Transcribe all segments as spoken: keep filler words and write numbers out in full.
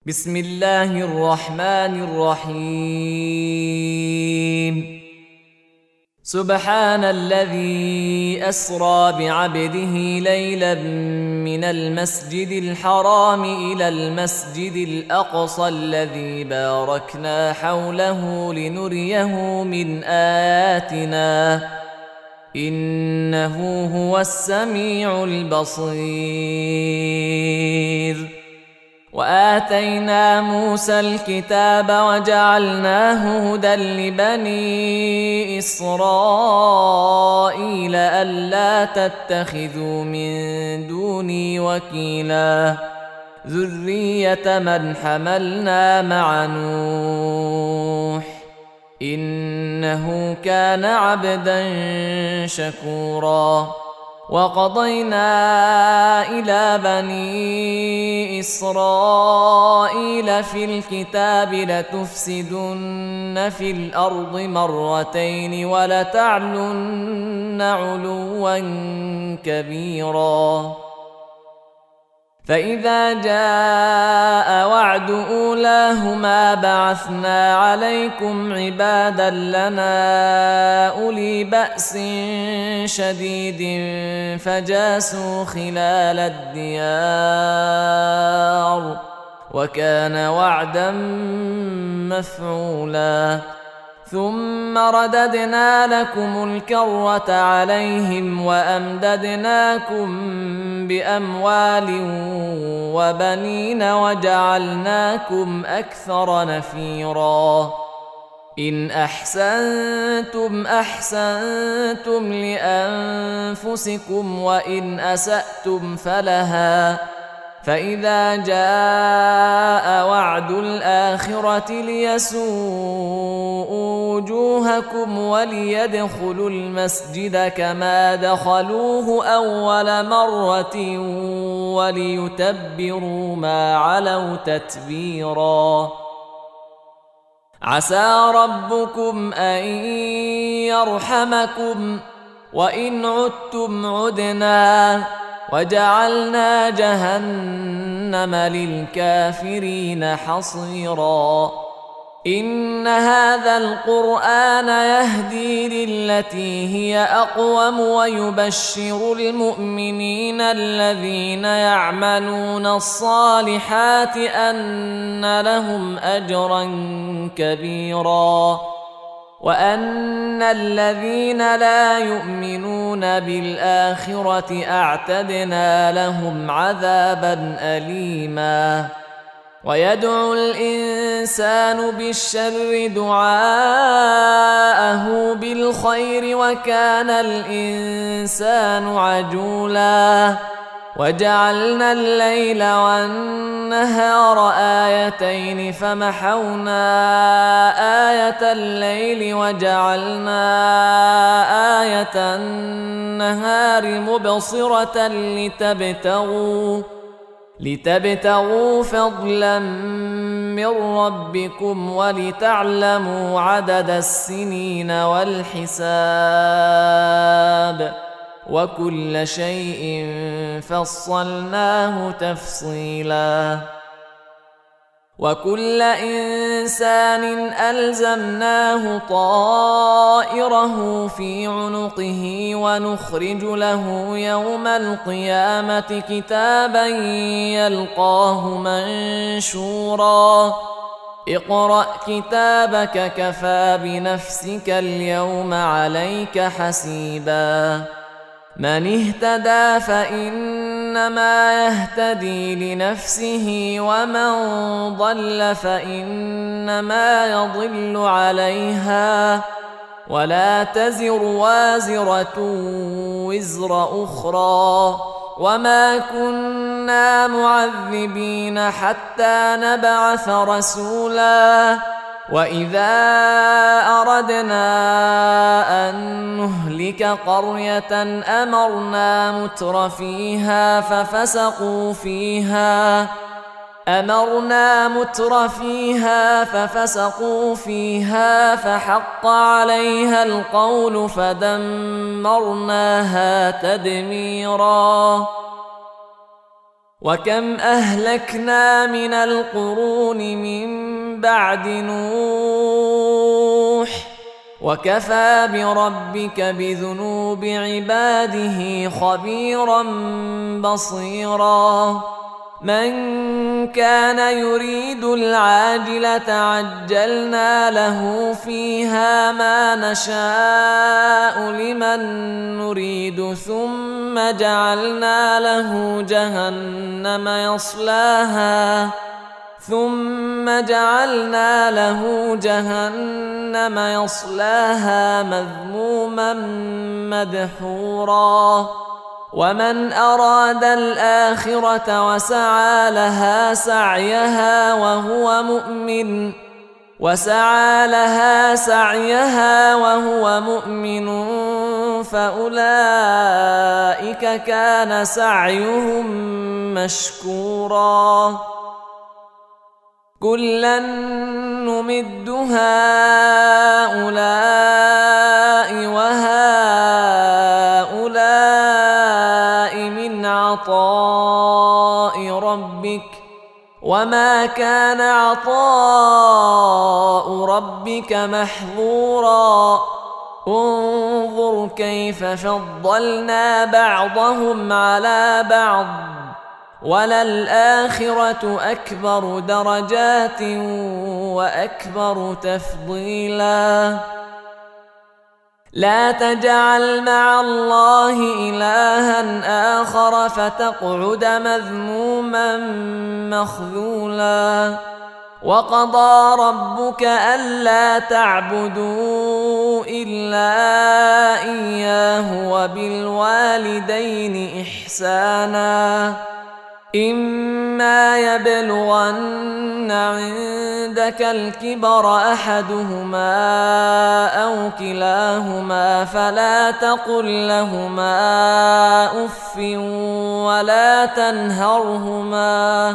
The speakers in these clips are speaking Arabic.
بسم الله الرحمن الرحيم. سبحان الذي أسرى بعبده ليلا من المسجد الحرام إلى المسجد الأقصى الذي باركنا حوله لنريه من آياتنا إنه هو السميع البصير. وآتينا موسى الكتاب وجعلناه هدى لبني إسرائيل ألا تتخذوا من دوني وكيلا ذرية من حملنا مع نوح إنه كان عبدا شكورا. وقضينا إلى بني إسرائيل في الكتاب لتفسدن في الأرض مرتين ولتعلن علوا كبيرا. فإذا جاء وعد أولاهما بعثنا عليكم عبادا لنا أولي بأس شديد فجاسوا خلال الديار وكان وعدا مفعولا. ثم رددنا لكم الكرة عليهم وأمددناكم بأموال وبنين وجعلناكم أكثر نفيرا. إن أحسنتم أحسنتم لأنفسكم وإن أسأتم فلها. فإذا جاء وعد الآخرة ليسوءوا وجوهكم وليدخلوا المسجد كما دخلوه أول مرة وليتبروا ما علوا تتبيرا. عسى ربكم أن يرحمكم وإن عدتم عدنا وجعلنا جهنم للكافرين حصيرا. إن هذا القرآن يهدي للتي هي أقوم ويبشر المؤمنين الذين يعملون الصالحات أن لهم أجرا كبيرا وأن الذين لا يؤمنون بالآخرة أعتدنا لهم عذابا أليما. ويدعو الإنسان بالشر دعاءه بالخير وكان الإنسان عجولا. وجعلنا الليل والنهار آيتين فمحونا آية الليل وجعلنا آية النهار مبصرة لتبتغوا لتبتغوا فضلا من ربكم ولتعلموا عدد السنين والحساب وكل شيء فصلناه تفصيلا. وكل إنسان ألزمناه طائره في عنقه ونخرج له يوم القيامة كتابا يلقاه منشورا. اقرأ كتابك كفى بنفسك اليوم عليك حسيبا. من اهتدى فإنما يهتدي لنفسه ومن ضل فإنما يضل عليها ولا تزر وازرة وزر أخرى وما كنا معذبين حتى نبعث رسولا. وإذا أردنا أن نهلك قرية أمرنا متر فيها ففسقوا فيها أمرنا متر فيها ففسقوا فيها فحق عليها القول فدمرناها تدميرا. وكم أهلكنا من القرون من بعد نوح وكفى بربك بذنوب عباده خبيرا بصيرا من كان يريد العاجلة عجلنا له فيها ما نشاء لمن نريد ثم جعلنا له جهنم يصلاها ثم جعلنا له جهنم يصلاها مذموما مدحورا ومن أراد الآخرة وسعى لها سعيها وهو مؤمن وسعى لها سعيها وهو مؤمن فأولئك كان سعيهم مشكورا كلا نمد هؤلاء وهؤلاء من عطاء ربك وما كان عطاء ربك محظورا انظر كيف فضلنا بعضهم على بعض وللآخرة أكبر درجات وأكبر تفضيلا لا تجعل مع الله إلها آخر فتقعد مذموما مخذولا وقضى ربك ألا تعبدوا إلا إياه وبالوالدين إحسانا إما يبلغن عندك الكبر أحدهما أو كلاهما فلا تقل لهما أف ولا تنهرهما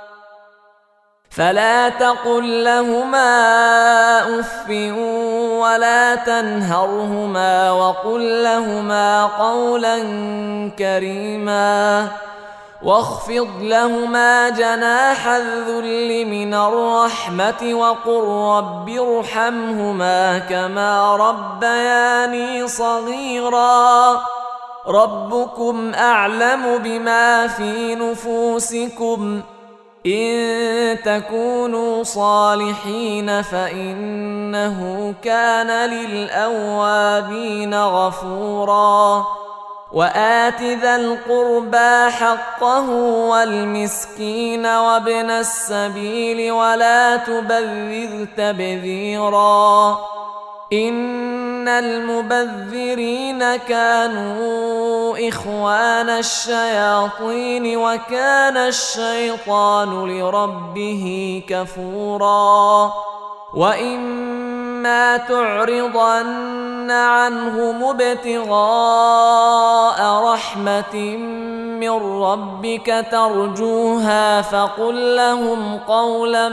فلا تقل لهما أف ولا تنهرهما وقل لهما قولا كريما واخفض لهما جناح الذل من الرحمة وقل رب ارحمهما كما ربياني صغيرا ربكم أعلم بما في نفوسكم إن تكونوا صالحين فإنه كان للأوابين غفورا وآت ذا القربى حقه والمسكين وابن السبيل ولا تبذر تبذيرا إن المبذرين كانوا إخوان الشياطين وكان الشيطان لربه كفورا وإما تعرضن عنهم ابتغاء رحمة من ربك ترجوها فقل لهم قولا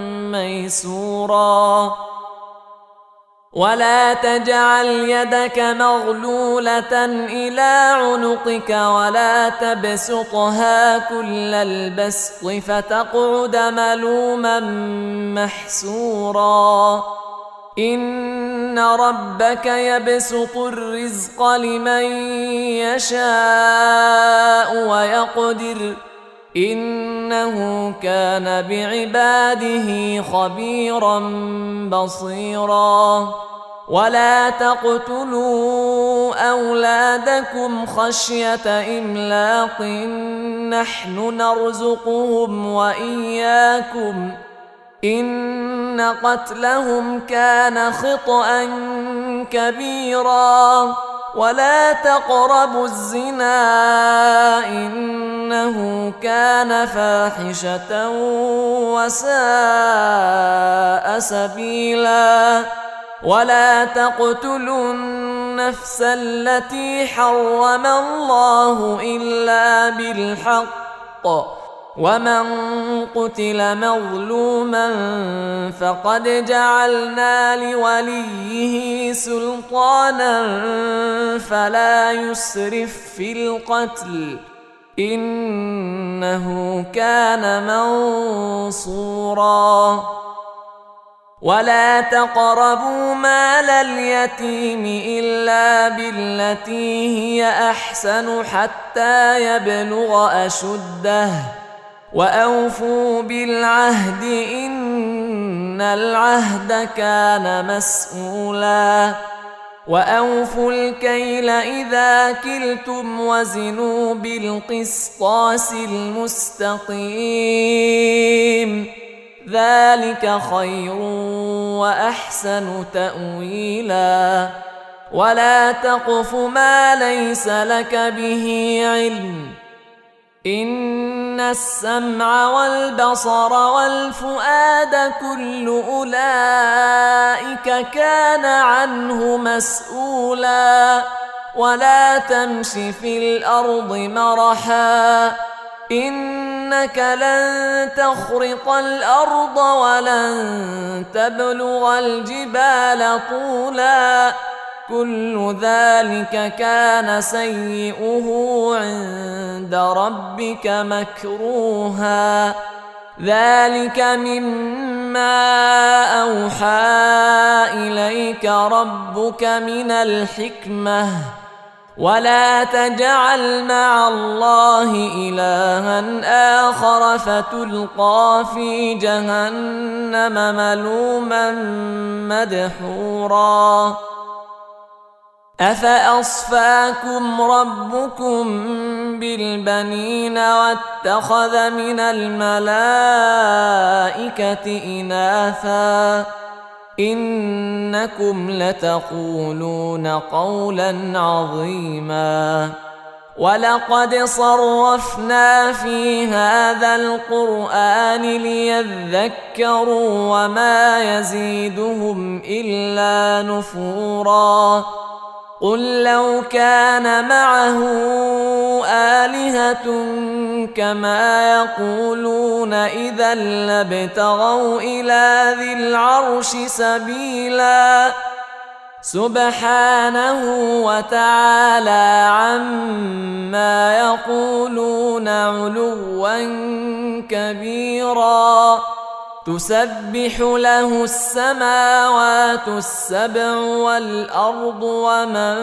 ميسورا ولا تجعل يدك مغلولة إلى عنقك ولا تبسطها كل البسط فتقعد ملوما محسورا إن ربك يبسط الرزق لمن يشاء ويقدر إنه كان بعباده خبيرا بصيرا ولا تقتلوا أولادكم خشية إملاق نحن نرزقهم وإياكم إن قتلهم كان خطأ كبيرا ولا تقربوا الزنا إنه كان فاحشة وساء سبيلا ولا تقتلوا النفس التي حرم الله إلا بالحق ومن قتل مظلوما فقد جعلنا لوليه سلطانا فلا يسرف في القتل إنه كان منصورا. ولا تقربوا مال اليتيم إلا بالتي هي أحسن حتى يبلغ أشده وأوفوا بالعهد إن العهد كان مسؤولا. وأوفوا الكيل إذا كلتم وزنوا بالقسطاس المستقيم ذلك خير وأحسن تأويلا. ولا تقف ما ليس لك به علم إن السمع والبصر والفؤاد كل أولئك كان عنه مسؤولا. ولا تمش في الأرض مرحا إنك لن تخرق الأرض ولن تبلغ الجبال طولا كل ذلك كان سيئه عند ربك مكروها. ذلك مما أوحى إليك ربك من الحكمة. ولا تجعل مع الله إلها آخر فتلقى في جهنم ملوما مدحورا. أفأصفاكم ربكم بالبنين واتخذ من الملائكة إناثا إنكم لتقولون قولا عظيما. ولقد صرفنا في هذا القرآن ليذكروا وما يزيدهم إلا نفورا. قل لو كان معه آلهة كما يقولون إذا لابتغوا إلى ذي العرش سبيلا. سبحانه وتعالى عما يقولون علوا كبيرا. تسبح له السماوات السبع والأرض ومن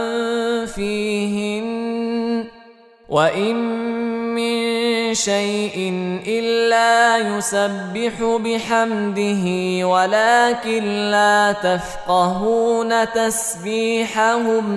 فيهن وإن من شيء إلا يسبح بحمده ولكن لا تفقهون تسبيحهم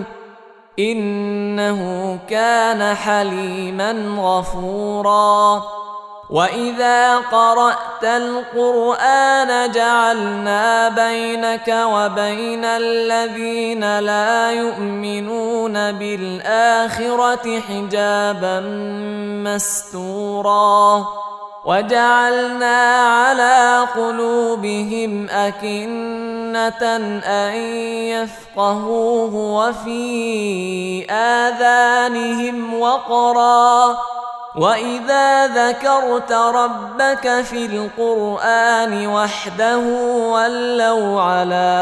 إنه كان حليما غفورا. وإذا قرأت القرآن جعلنا بينك وبين الذين لا يؤمنون بالآخرة حجابا مستورا. وجعلنا على قلوبهم أكنة أن يفقهوه وفي آذانهم وقرا. وإذا ذكرت ربك في القرآن وحده ولوا على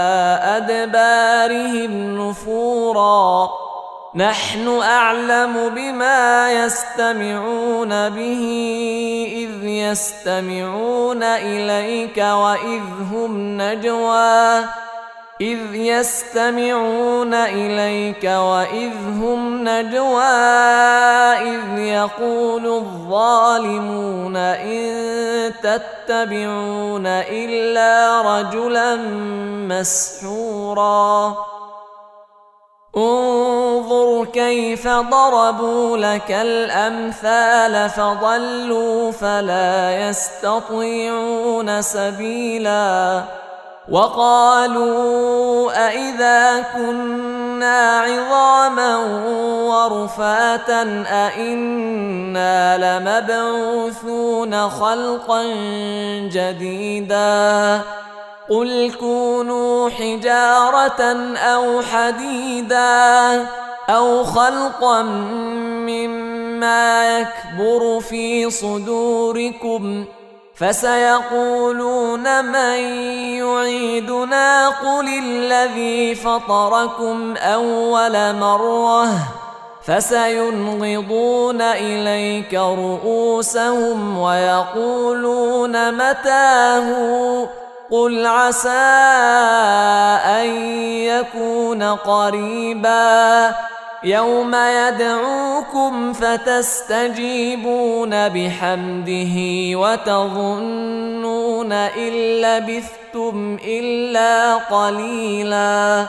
أدبارهم نفورا. نحن أعلم بما يستمعون به إذ يستمعون إليك وإذ هم نجوى إذ يستمعون إليك وإذ هم نجوى إذ يقول الظالمون إن تتبعون إلا رجلا مسحورا. انظر كيف ضربوا لك الأمثال فضلوا فلا يستطيعون سبيلا. وقالوا أإذا كنا عظاما ورفاتا أإنا لمبعوثون خلقا جديدا قل كونوا حجارة أو حديدا أو خلقا مما يكبر في صدوركم فسيقولون من يعيدنا قل الذي فطركم أول مرة فسينغضون إليك رؤوسهم ويقولون متاه قل عسى أن يكون قريبا يوم يدعوكم فتستجيبون بحمده وتظنون إن لبثتم إلا قليلا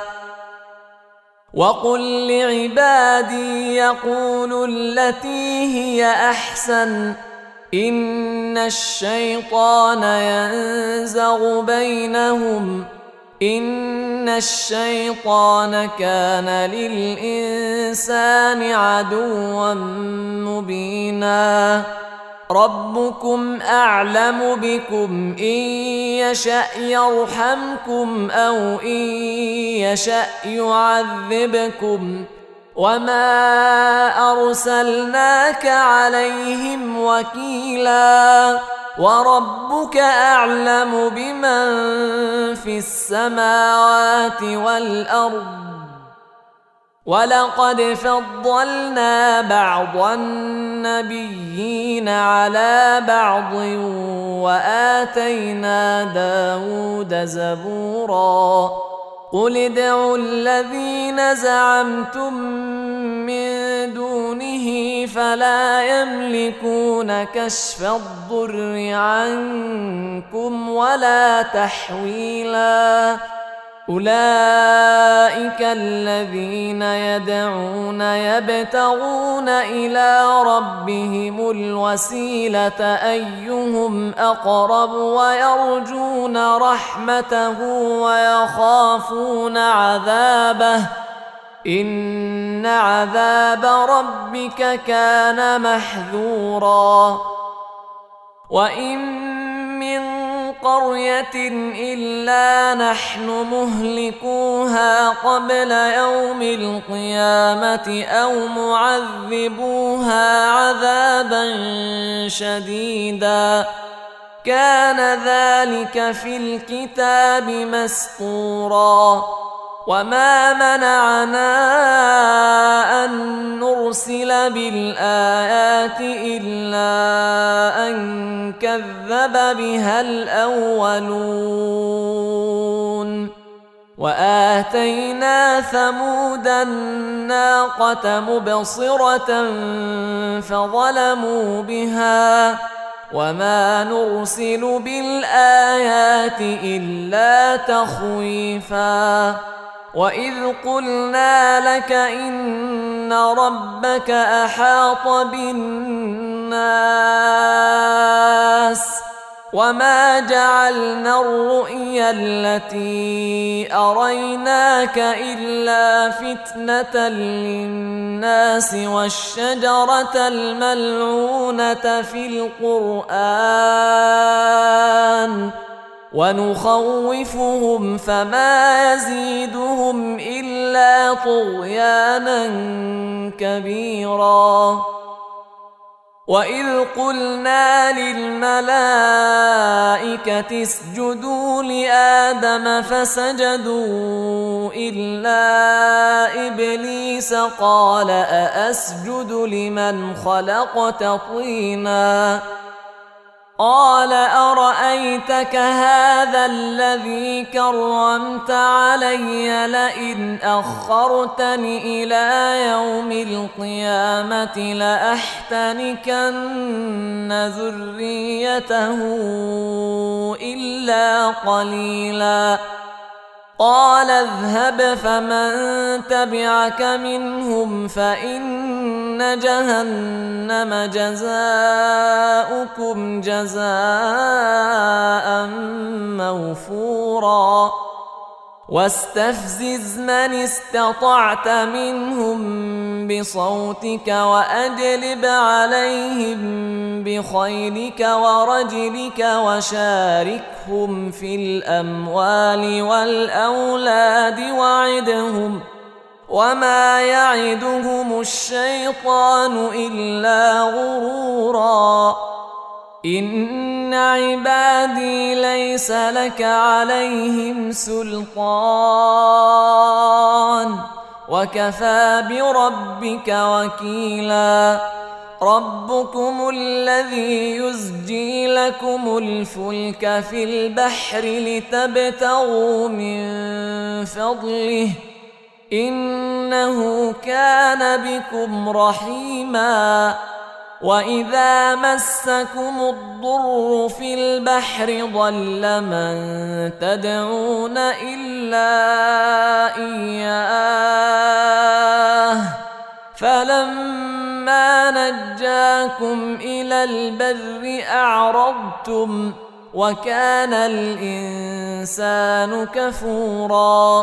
وقل لعبادي يقولوا التي هي أحسن إن الشيطان ينزغ بينهم إن الشيطان كان للإنسان عدوا مبينا ربكم أعلم بكم إن يشأ يرحمكم أو إن يشأ يعذبكم وما أرسلناك عليهم وكيلا وربك أعلم بمن في السماوات والأرض ولقد فضلنا بعض النبيين على بعض وآتينا داود زبورا قل ادعوا الذين زعمتم من دونه فلا يملكون كشف الضر عنكم ولا تحويلا أولئك الذين يدعون يبتغون إلى ربهم الوسيلة أيهم أقرب ويرجون رحمته ويخافون عذابه إن عذاب ربك كان محذورا وإن من قرية إلا نحن مهلكوها قبل يوم القيامة أو معذبوها عذابا شديدا كان ذلك في الكتاب مسطورا وما منعنا أن نرسل بالآيات إلا أن كذب بها الأولون وآتينا ثمود الناقة مبصرة فظلموا بها وما نرسل بالآيات إلا تخويفا وإذ قلنا لك إن ربك أحاط بالناس وما جعلنا الرؤيا التي أريناك إلا فتنة للناس والشجرة الملعونة في القرآن ونخوفهم فما يزيدهم إلا طغيانا كبيرا وإذ قلنا للملائكة اسجدوا لآدم فسجدوا إلا إبليس قال أأسجد لمن خلقت طينا قال أرأيتك هذا الذي كرمت علي لئن أخرتني إلى يوم القيامة لأحتنكن ذريته إلا قليلا قال اذهب فمن تبعك منهم فإن جهنم جزاؤكم جزاء موفورا واستفزز من استطعت منهم بصوتك وأجلب عليهم بخيلك ورجلك وشاركهم في الأموال والأولاد وعدهم وما يعدهم الشيطان إلا غرورا إن عبادي ليس لك عليهم سلطان وكفى بربك وكيلا ربكم الذي يزجي لكم الفلك في البحر لتبتغوا من فضله إنه كان بكم رحيما وإذا مسكم الضر في البحر ضل من تدعون إلا إياه فلما نجاكم إلى البر أعرضتم وكان الإنسان كفورا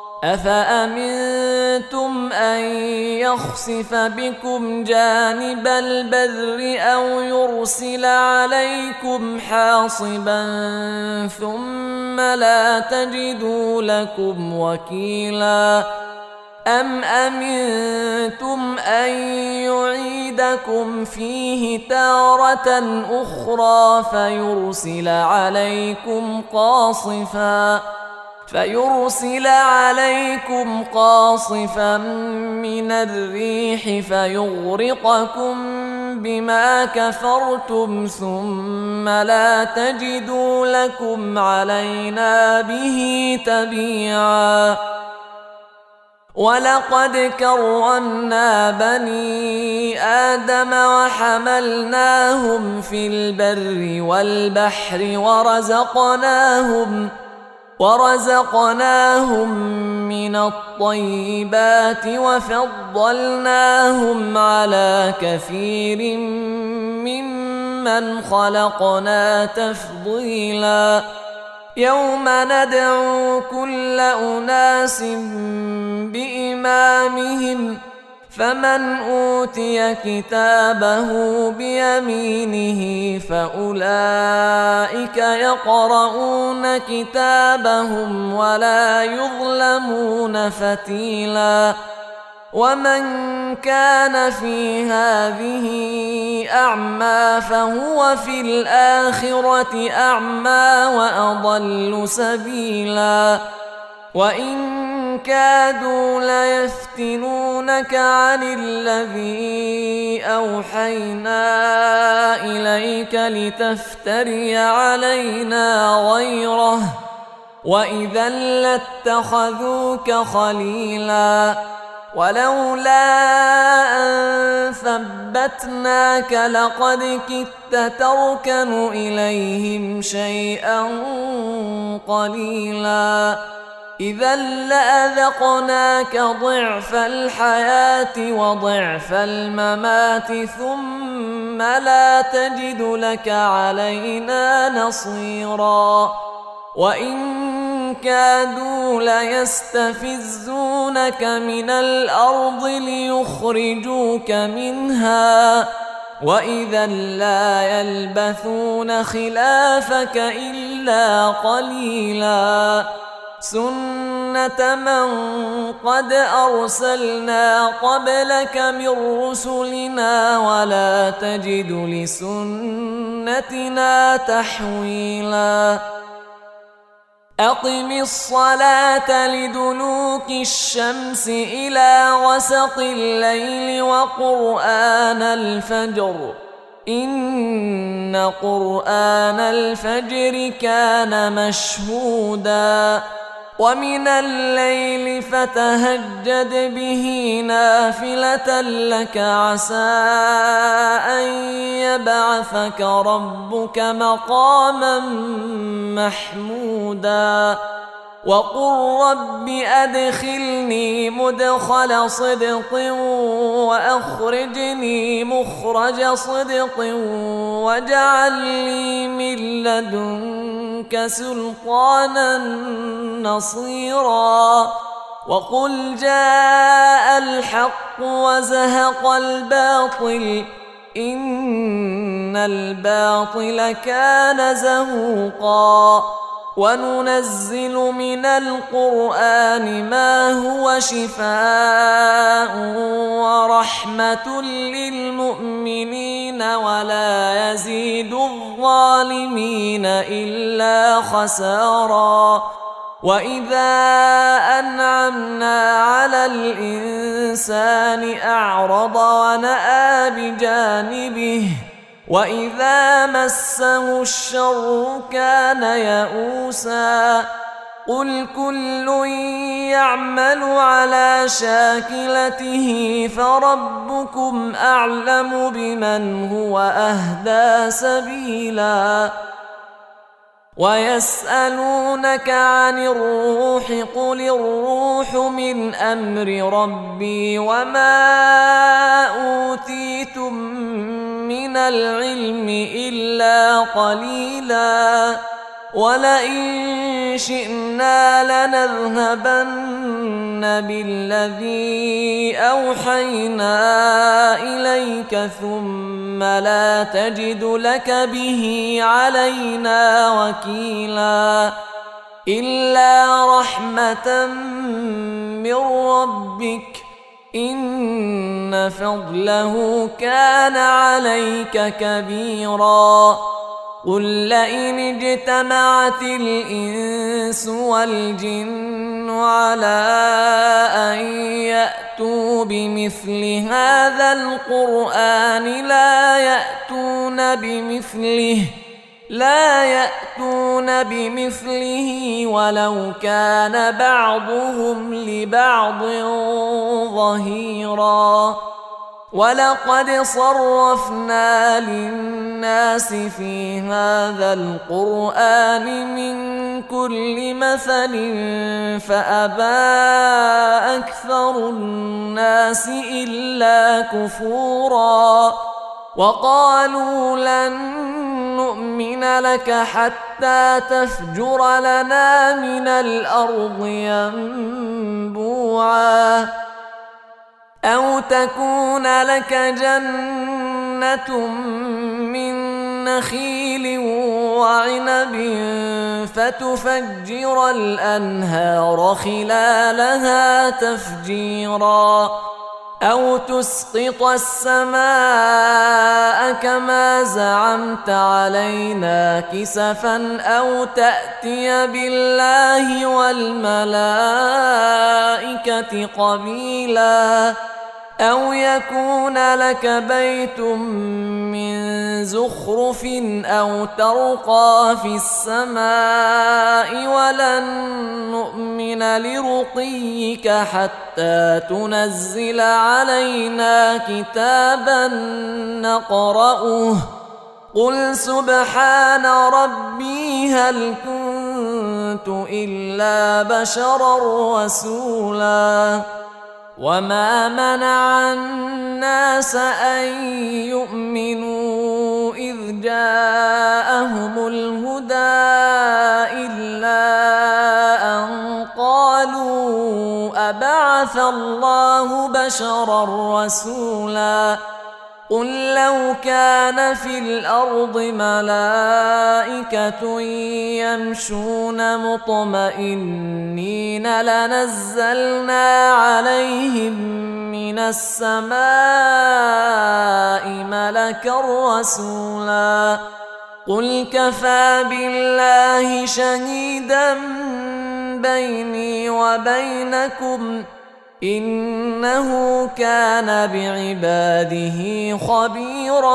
أفأمنتم أن يخسف بكم جانب البر أو يرسل عليكم حاصبا ثم لا تجدوا لكم وكيلا أم أمنتم أن يعيدكم فيه تارة أخرى فيرسل عليكم قاصفا فيرسل عليكم قاصفا من الريح فيغرقكم بما كفرتم ثم لا تجدوا لكم علينا به تبيعا ولقد كرمنا بني آدم وحملناهم في البر والبحر ورزقناهم ورزقناهم من الطيبات وفضلناهم على كثير ممن خلقنا تفضيلا يوم ندعو كل أناس بإمامهم فمن أوتي كتابه بيمينه فأولئك يقرؤون كتابهم ولا يظلمون فتيلا ومن كان في هذه أعمى فهو في الآخرة أعمى وأضل سبيلا وإن كادوا ليفتنونك عن الذي أوحينا إليك لتفتري علينا غيره وإذا لاتخذوك خليلا ولولا أن ثبتناك لقد كدت تركن إليهم شيئا قليلا إذا لأذقناك ضعف الحياة وضعف الممات ثم لا تجد لك علينا نصيرا وإن كادوا ليستفزونك من الأرض ليخرجوك منها وإذا لا يلبثون خلافك إلا قليلا سنة من قد أرسلنا قبلك من رسلنا ولا تجد لسنتنا تحويلا أقم الصلاة لدلوك الشمس إلى غسق الليل وقرآن الفجر إن قرآن الفجر كان مشهودا ومن الليل فتهجد به نافلة لك عسى أن يبعثك ربك مقاما محمودا وقل رب أدخلني مدخل صدق وأخرجني مخرج صدق واجعل لي من لدنك سلطانا نصيرا وقل جاء الحق وزهق الباطل إن الباطل كان زهوقا وننزل من القرآن ما هو شفاء ورحمة للمؤمنين ولا يزيد الظالمين إلا خسارا وإذا أنعمنا على الإنسان أعرض ونأى بجانبه وإذا مسه الشر كان يئوسا قل كل يعمل على شاكلته فربكم أعلم بمن هو أهدى سبيلا ويسألونك عن الروح قل الروح من أمر ربي وما أوتيتم من العلم إلا قليلا ولئن شئنا لنذهبن بالذي أوحينا إليك ثم لا تجد لك به علينا وكيلا إلا رحمة من ربك إن فضله كان عليك كبيرا قل لئن اجتمعت الإنس والجن على أن يأتوا بمثل هذا القرآن لا يأتون بمثله لا يأتون بمثله ولو كان بعضهم لبعض ظهيرا ولقد صرفنا للناس في هذا القرآن من كل مثل فأبى أكثر الناس إلا كفورا وقالوا لن نؤمن لك حتى تفجر لنا من الأرض ينبوعا أو تكون لك جنة من نخيل وعنب فتفجر الأنهار خلالها تفجيرا أو تسقط السماء كما زعمت علينا كسفا أو تأتي بالله والملائكة قبيلا أو يكون لك بيت من زخرف أو ترقى في السماء ولن نؤمن لرقيك حتى تنزل علينا كتابا نقرأه قل سبحان ربي هل كنت إلا بشرا رسولا وما منع الناس أن يؤمنوا إذ جاءهم الهدى إلا أن قالوا أبعث الله بشرا رسولا قل لو كان في الأرض ملائكة يمشون مطمئنين لنزلنا عليهم من السماء ملكا رسولا قل كفى بالله شهيدا بيني وبينكم إنه كان بعباده خبيرا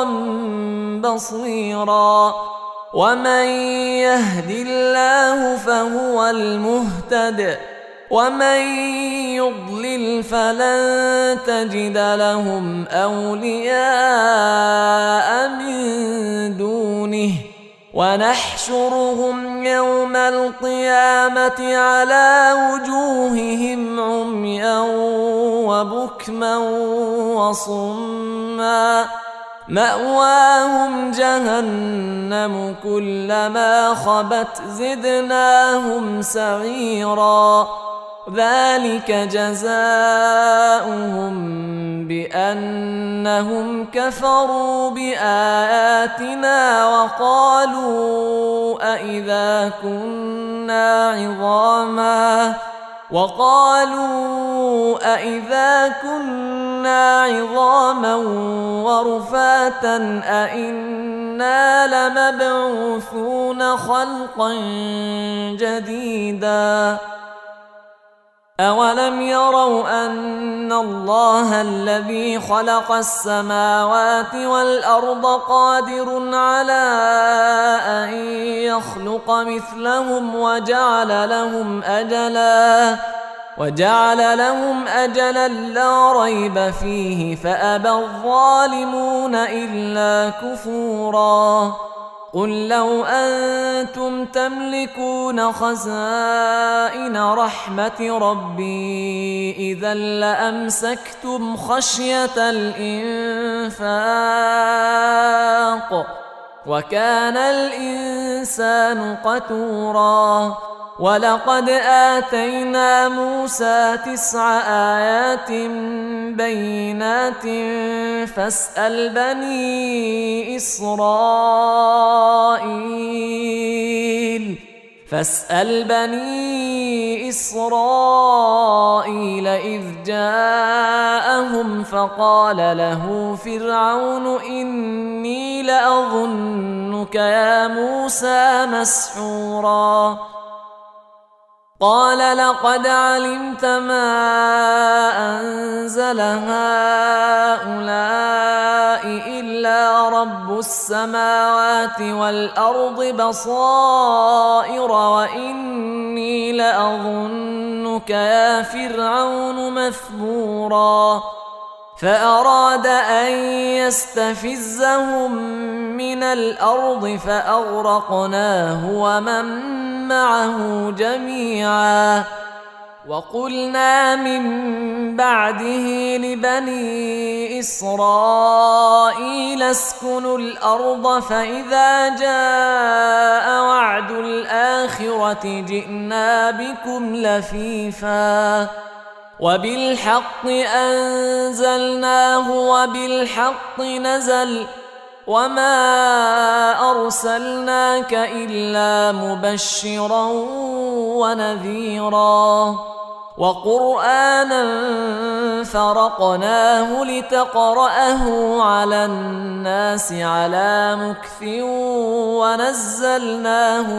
بصيرا ومن يهد الله فهو المهتد ومن يضلل فلن تجد لهم أولياء من دونه ونحشرهم يوم القيامة على وجوههم عميا وبكما وصما مأواهم جهنم كلما خبت زدناهم سعيرا ذلك جزاؤهم بأنهم كفروا بآياتنا وقالوا أإذا كنا عظاما وقالوا أإذا كنا كنا عظاما ورفاتا أئنا لمبعوثون خلقا جديدا أولم يروا أن الله الذي خلق السماوات والأرض قادر على أن يخلق مثلهم وجعل لهم أجلا وجعل لهم أجلا لا ريب فيه فأبى الظالمون إلا كفورا قل لو أنتم تملكون خزائن رحمة ربي إذا لأمسكتم خشية الإنفاق وكان الإنسان قتورا ولقد آتينا موسى تسع آيات بينات فاسأل بني إسرائيل فاسأل بني إسرائيل إذ جاءهم فقال له فرعون إني لأظنك يا موسى مسحورا قال لقد علمت ما أنزل هؤلاء إلا رب السماوات والأرض بصائر وإني لأظنك يا فرعون مثبورا فأراد أن يستفزهم من الأرض فأغرقناه ومن معه جميعا وقلنا من بعده لبني إسرائيل اسكنوا الأرض فإذا جاء وعد الآخرة جئنا بكم لفيفا وبالحق أنزلناه وبالحق نزل وما أرسلناك إلا مبشرا ونذيرا وقرآنا فرقناه لتقرأه على الناس على مكث ونزلناه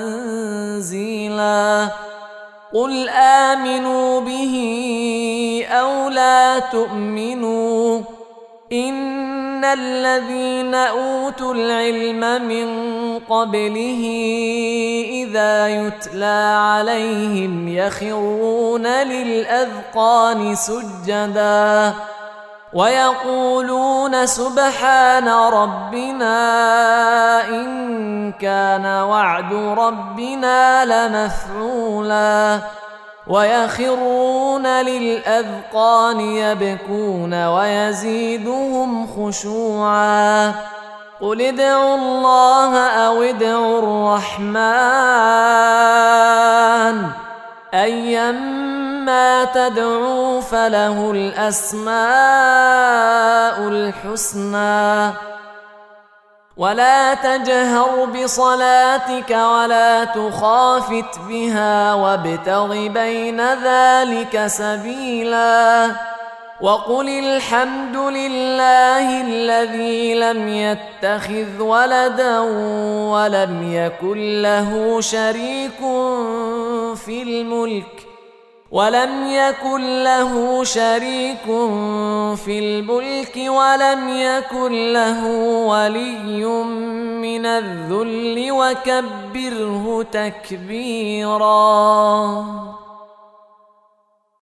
تنزيلا قل آمنوا به أو لا تؤمنوا إن الذين أوتوا العلم من قبله إذا يتلى عليهم يخرون للأذقان سجدا ويقولون سبحان ربنا إن كان وعد ربنا لمفعولا ويخرون للأذقان يبكون ويزيدهم خشوعا قل ادعوا الله أو ادعوا الرحمن أيما تدعوا فله الأسماء الحسنى ولا تجهر بصلاتك ولا تخافت بها وابتغ بين ذلك سبيلا وقل الحمد لله الذي لم يتخذ ولدا ولم يكن له شريك في الملك ولم يكن له شريك في الملك ولم يكن له ولي من الذل وكبره تكبيرا.